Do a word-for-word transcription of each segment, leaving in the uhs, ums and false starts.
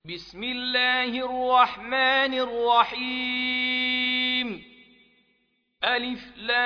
بسم الله الرحمن الرحيم ألف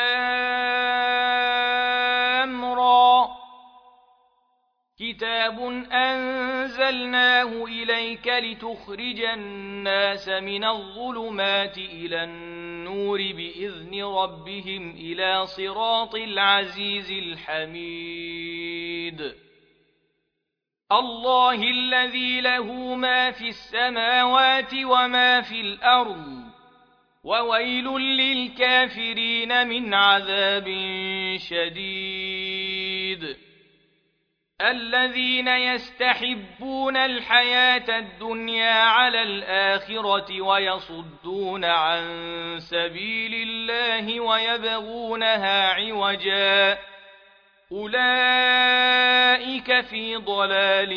لام را كتاب أنزلناه إليك لتخرج الناس من الظلمات إلى النور بإذن ربهم إلى صراط العزيز الحميد الله الذي له ما في السماوات وما في الأرض وويل للكافرين من عذاب شديد الذين يستحبون الحياة الدنيا على الآخرة ويصدون عن سبيل الله ويبغونها عوجا أولئك في ضلال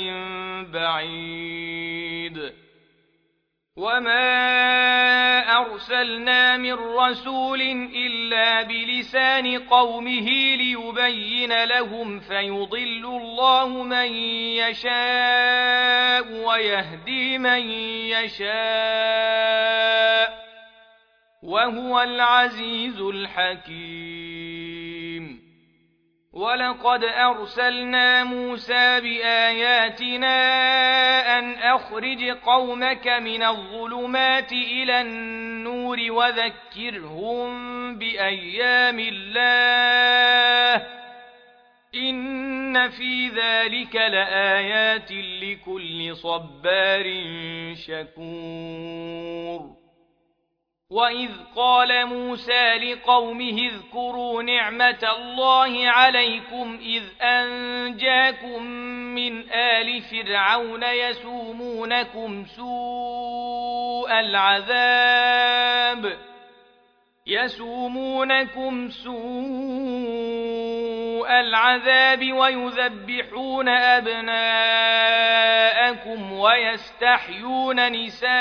بعيد وما أرسلنا من رسول إلا بلسان قومه ليبين لهم فيضل الله من يشاء ويهدي من يشاء وهو العزيز الحكيم ولقد أرسلنا موسى بآياتنا أن أخرج قومك من الظلمات إلى النور وذكرهم بأيام الله إن في ذلك لآيات لكل صبار شكور وإذ قال موسى لقومه اذكروا نعمة الله عليكم إذ أنجاكم من آل فرعون يسومونكم سوء العذاب يسومونكم سوء العذاب ويذبحون أبناءكم ويستحيون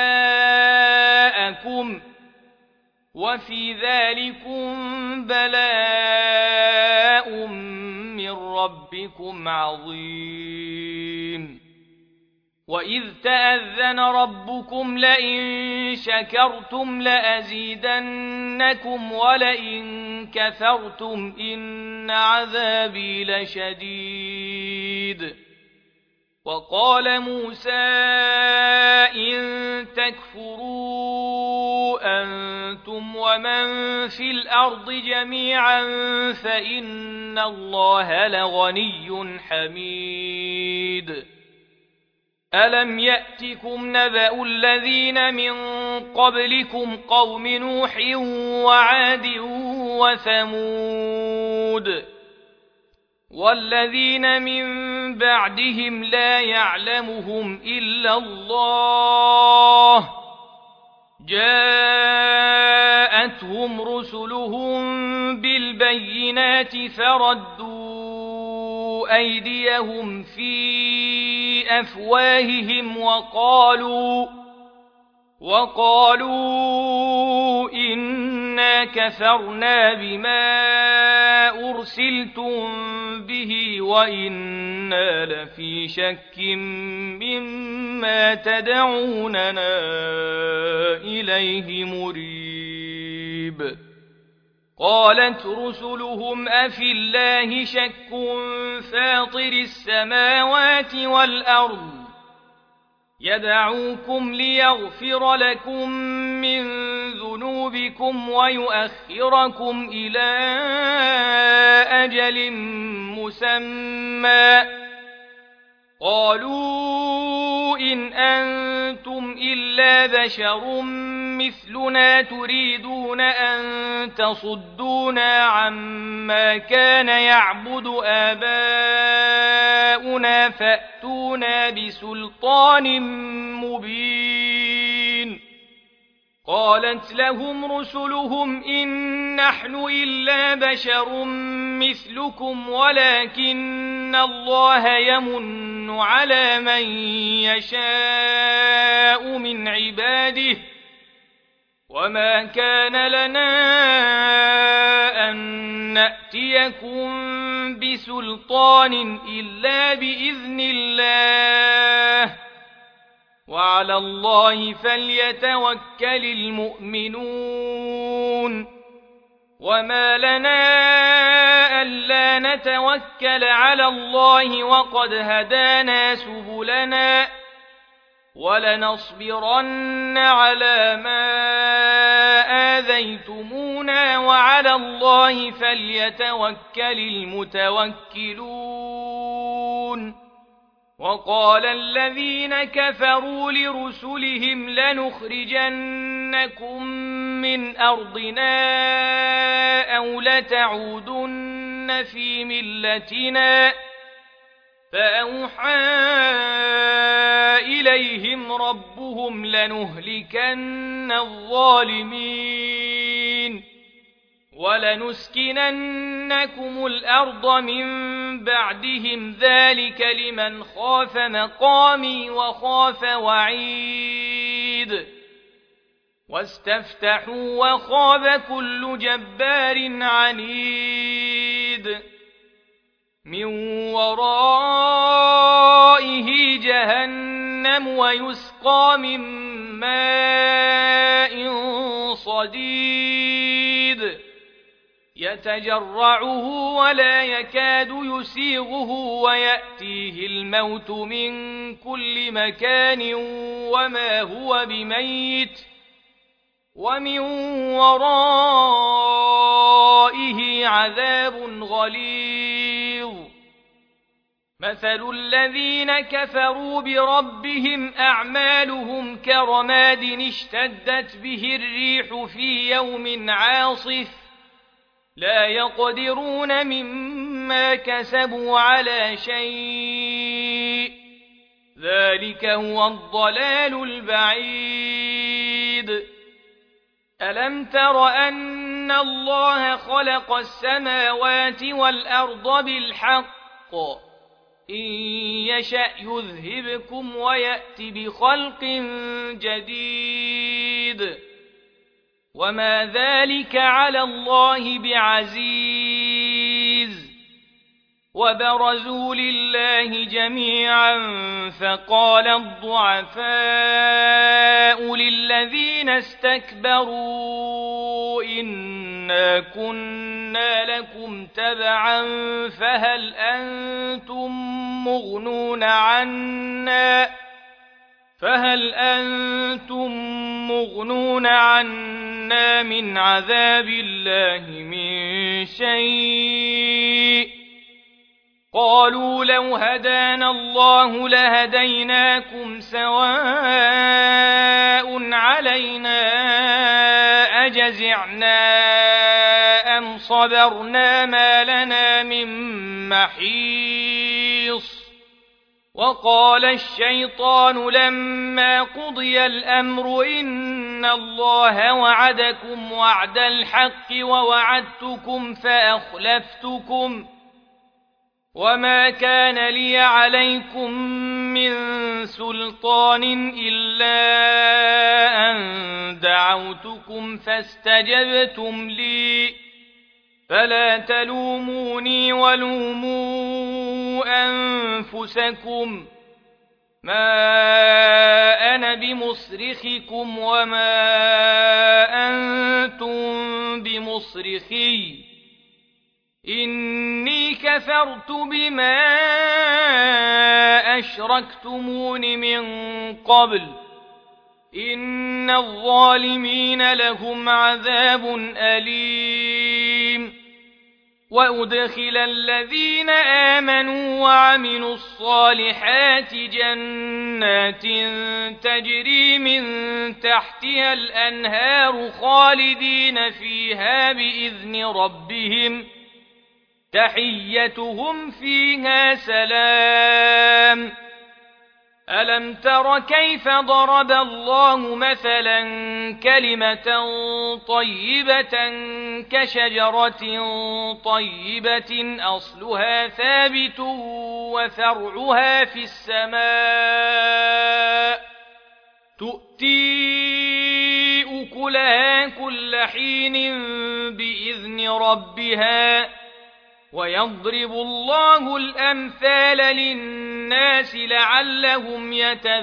نساءكم وفي ذلكم بلاء من ربكم عظيم وإذ تأذن ربكم لئن شكرتم لأزيدنكم ولئن كفرتم إن عذابي لشديد وقال موسى إن تكفروا أنتم ومن في الأرض جميعا فإن الله لغني حميد ألم يأتكم نبأ الذين من قبلكم قوم نوح وعاد وثمود والذين من بعدهم لا يعلمهم إلا الله جاءتهم رسلهم بالبينات فردوا أيديهم في أفواههم وقالوا وقالوا إنا كفرنا بما أرسلتم به وإنا لفي شك مما تدعوننا إليه مريب قالت رسلهم أفي الله شك فاطر السماوات والأرض يدعوكم ليغفر لكم من ذنوبكم ويؤخركم إلى أجل مسمى قالوا إن أنتم إلا بشر مثلنا تريدون أن تصدونا عما كان يعبد آباؤنا فأتونا بسلطان مبين قالت لهم رسلهم إن نحن إلا بشر مثلكم ولكن الله يمن على من يشاء من عباده وما كان لنا أن نأتيكم بسلطان إلا بإذن الله وعلى الله فليتوكل المؤمنون وما لنا ألا نتوكل على الله وقد هدانا سبلنا ولنصبرن على ما آذيتمونا وعلى الله فليتوكل المتوكلون وقال الذين كفروا لرسلهم لنخرجنكم من أرضنا أو لتعودن في ملتنا فأوحى إليهم ربهم لنهلكن الظالمين ولنسكننكم الأرض من بعدهم ذلك لمن خاف مقامي وخاف وعيد واستفتحوا وخاب كل جبار عنيد من ورائه جهنم ويسقى من ماء صديد يتجرعه ولا يكاد يسيغه ويأتيه الموت من كل مكان وما هو بميت ومن ورائه عذاب غليظ مثل الذين كفروا بربهم أعمالهم كرماد اشتدت به الريح في يوم عاصف لا يقدرون مما كسبوا على شيء ذلك هو الضلال البعيد ألم تر أن الله خلق السماوات والأرض بالحق إن يشأ يذهبكم ويأت بخلق جديد وما ذلك على الله بعزيز وبرزوا لله جميعا فقال الضعفاء للذين استكبروا إنا كنا لكم تبعا فهل أنتم مغنون عنا فهل أنتم مغنون عنا من عذاب الله من شيء قالوا لو هدانا الله لهديناكم سواء علينا أجزعنا أم صبرنا ما لنا من محيص وقال الشيطان لما قضي الأمر إن الله وعدكم وعد الحق ووعدتكم فأخلفتكم وما كان لي عليكم من سلطان إلا أن دعوتكم فاستجبتم لي فلا تلوموني ولوموا أنفسكم ما أنا بمصرخكم وما أنتم بمصرخي إني كفرت بما أشركتمون من قبل إن الظالمين لهم عذاب أليم وأدخل الذين آمنوا وعملوا الصالحات جنات تجري من تحتها الأنهار خالدين فيها بإذن ربهم تحيتهم فيها سلام ألم تر كيف ضرب الله مثلا كلمة طيبة كشجرة طيبة أصلها ثابت وفرعها في السماء تؤتي أكلها كل حين بإذن ربها ويضرب الله الأمثال للناس الناس لعلهم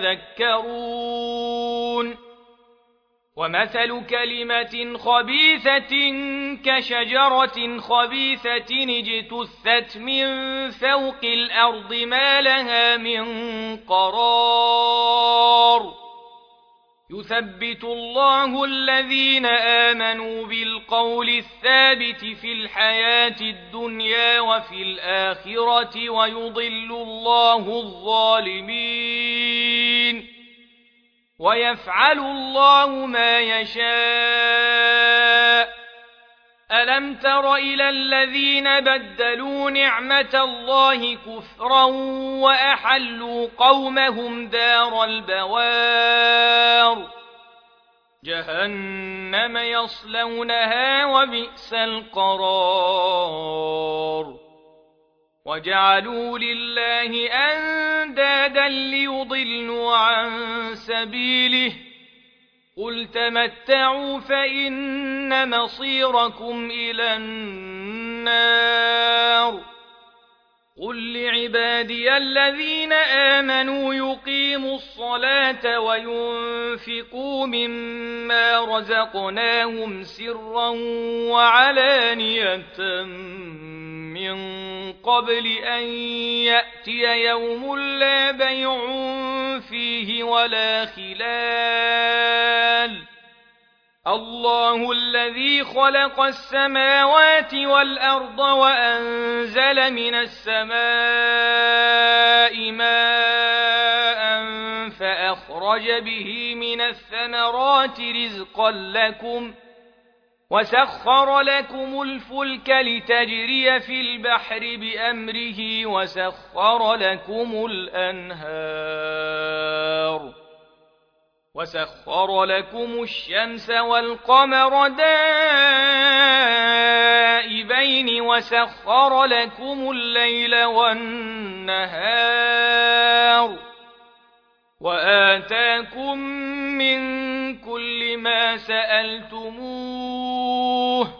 يتذكرون ومثل كلمة خبيثة كشجرة خبيثة اجتثت من فوق الأرض ما لها من قرار يثبت الله الذين آمنوا بالقول الثابت في الحياة الدنيا وفي الآخرة ويضل الله الظالمين ويفعل الله ما يشاء ألم تر إلى الذين بدلوا نعمة الله كفرا وأحلوا قومهم دار البوار جهنم يصلونها وبئس القرار وجعلوا لله أندادا ليضلوا عن سبيله قل تمتعوا فإن مصيركم إلى النار قل لعبادي الذين آمنوا يقيموا الصلاة وينفقوا مما رزقناهم سرا وعلانية من قبل أن يأتي يوم لا بيع فيه ولا خلال الله الذي خلق السماوات والأرض وأنزل من السماء ماء فأخرج به من الثمرات رزقا لكم وسخر لكم الفلك لتجري في البحر بأمره وسخر لكم الأنهار وسخر لكم الشمس والقمر دائبين وسخر لكم الليل والنهار وآتاكم من كل ما سألتموه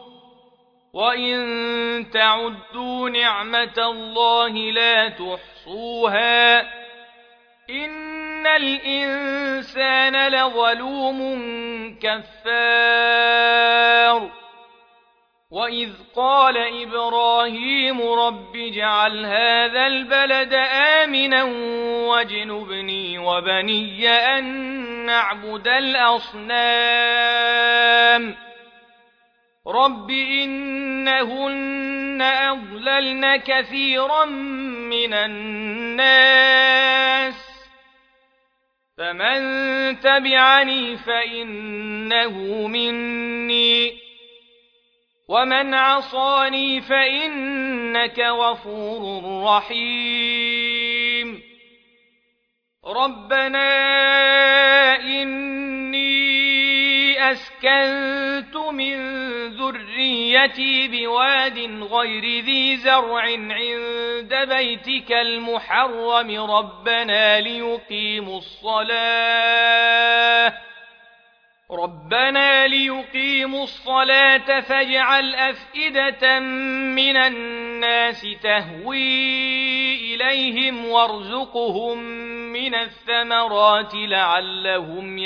وإن تعدوا نعمة الله لا تحصوها إن الإنسان لظلوم كفار وإذ قال إبراهيم رب اجعل هذا البلد آمنا واجنبني وبني أن نعبد الأصنام رب إنهن أضللن كثيرا من الناس فمن تبعني فإنه مني ومن عصاني فإنك غفور رحيم ربنا إني أسكنت من ذريتي بواد غير ذي زرع عند بيتك المحرم ربنا ليقيموا الصلاة ربنا ليقيموا الصلاة فاجعل أفئدة من الناس تهوي إليهم وارزقهم من الثمرات لعلهم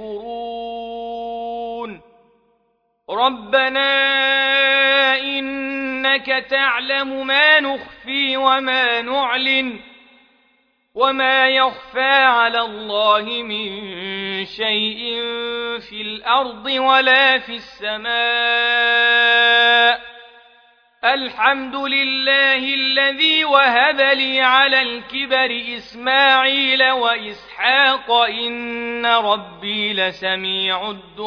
يشكرون ربنا إنك تعلم ما نخفي وما نعلن وما يخفى على الله من شيء في الأرض ولا في السماء الحمد لله الذي وهب لي على الكبر إسماعيل وإسحاق إن ربي لسميع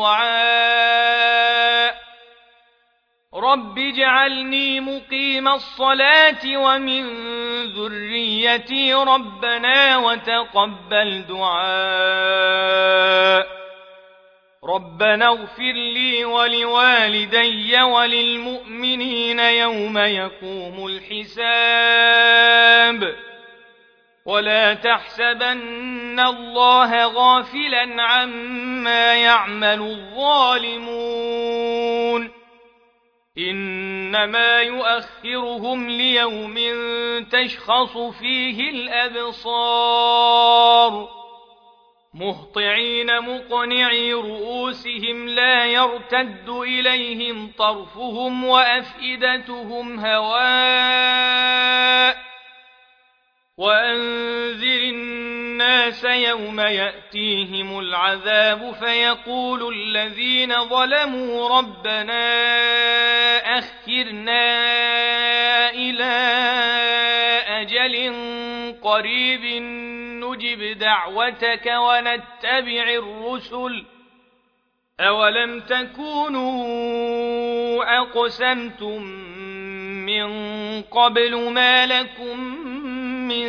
الدعاء رب اجعلني مقيم الصلاة ومن ذريتي ربنا وتقبل دعاء ربنا اغفر لي ولوالدي وللمؤمنين يوم يقوم الحساب ولا تحسبن الله غافلا عما يعمل الظالمون إنما يؤخرهم ليوم تشخص فيه الأبصار مهطعين مقنعي رؤوسهم لا يرتد إليهم طرفهم وأفئدتهم هواء وأنذر الناس يوم يأتيهم العذاب فيقول الذين ظلموا ربنا أخرنا إلى أجل قريب نجب دعوتك ونتبع الرسل أولم تكونوا أقسمتم من قبل ما لكم من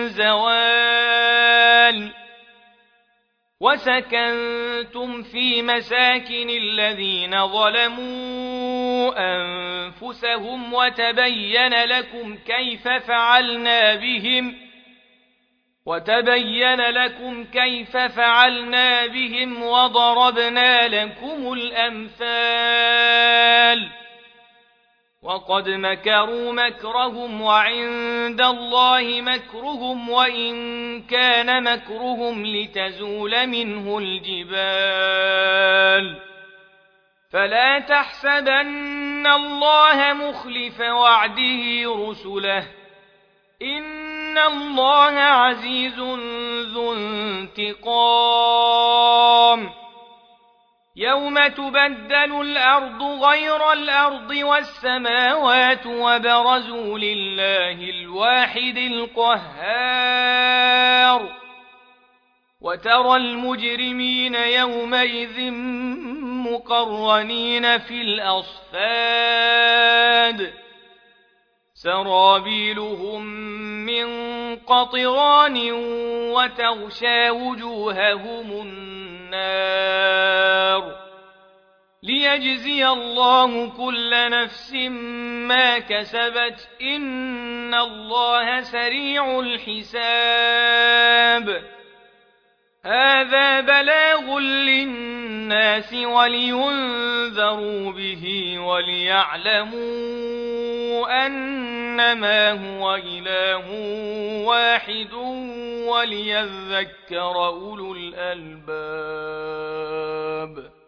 زوال وسكنتم في مساكن الذين ظلموا أنفسهم وتبين لكم كيف فعلنا بهم وتبين لكم كيف فعلنا بهم وضربنا لكم الأمثال وقد مكروا مكرهم وعند الله مكرهم وإن كان مكرهم لتزول منه الجبال فلا تحسبن الله مخلف وعده رسله إن الله عزيز ذو انتقام يوم تبدل الأرض غير الأرض والسماوات وبرزوا لله الواحد القهار وترى المجرمين يومئذ مقرنين في الأصفاد سرابيلهم من قطران وتغشى وجوههم النار ليجزي الله كل نفس ما كسبت إن الله سريع الحساب هذا بلاغ للناس ولينذروا به وليعلموا أنما هو إله واحد وليذكر أولو الألباب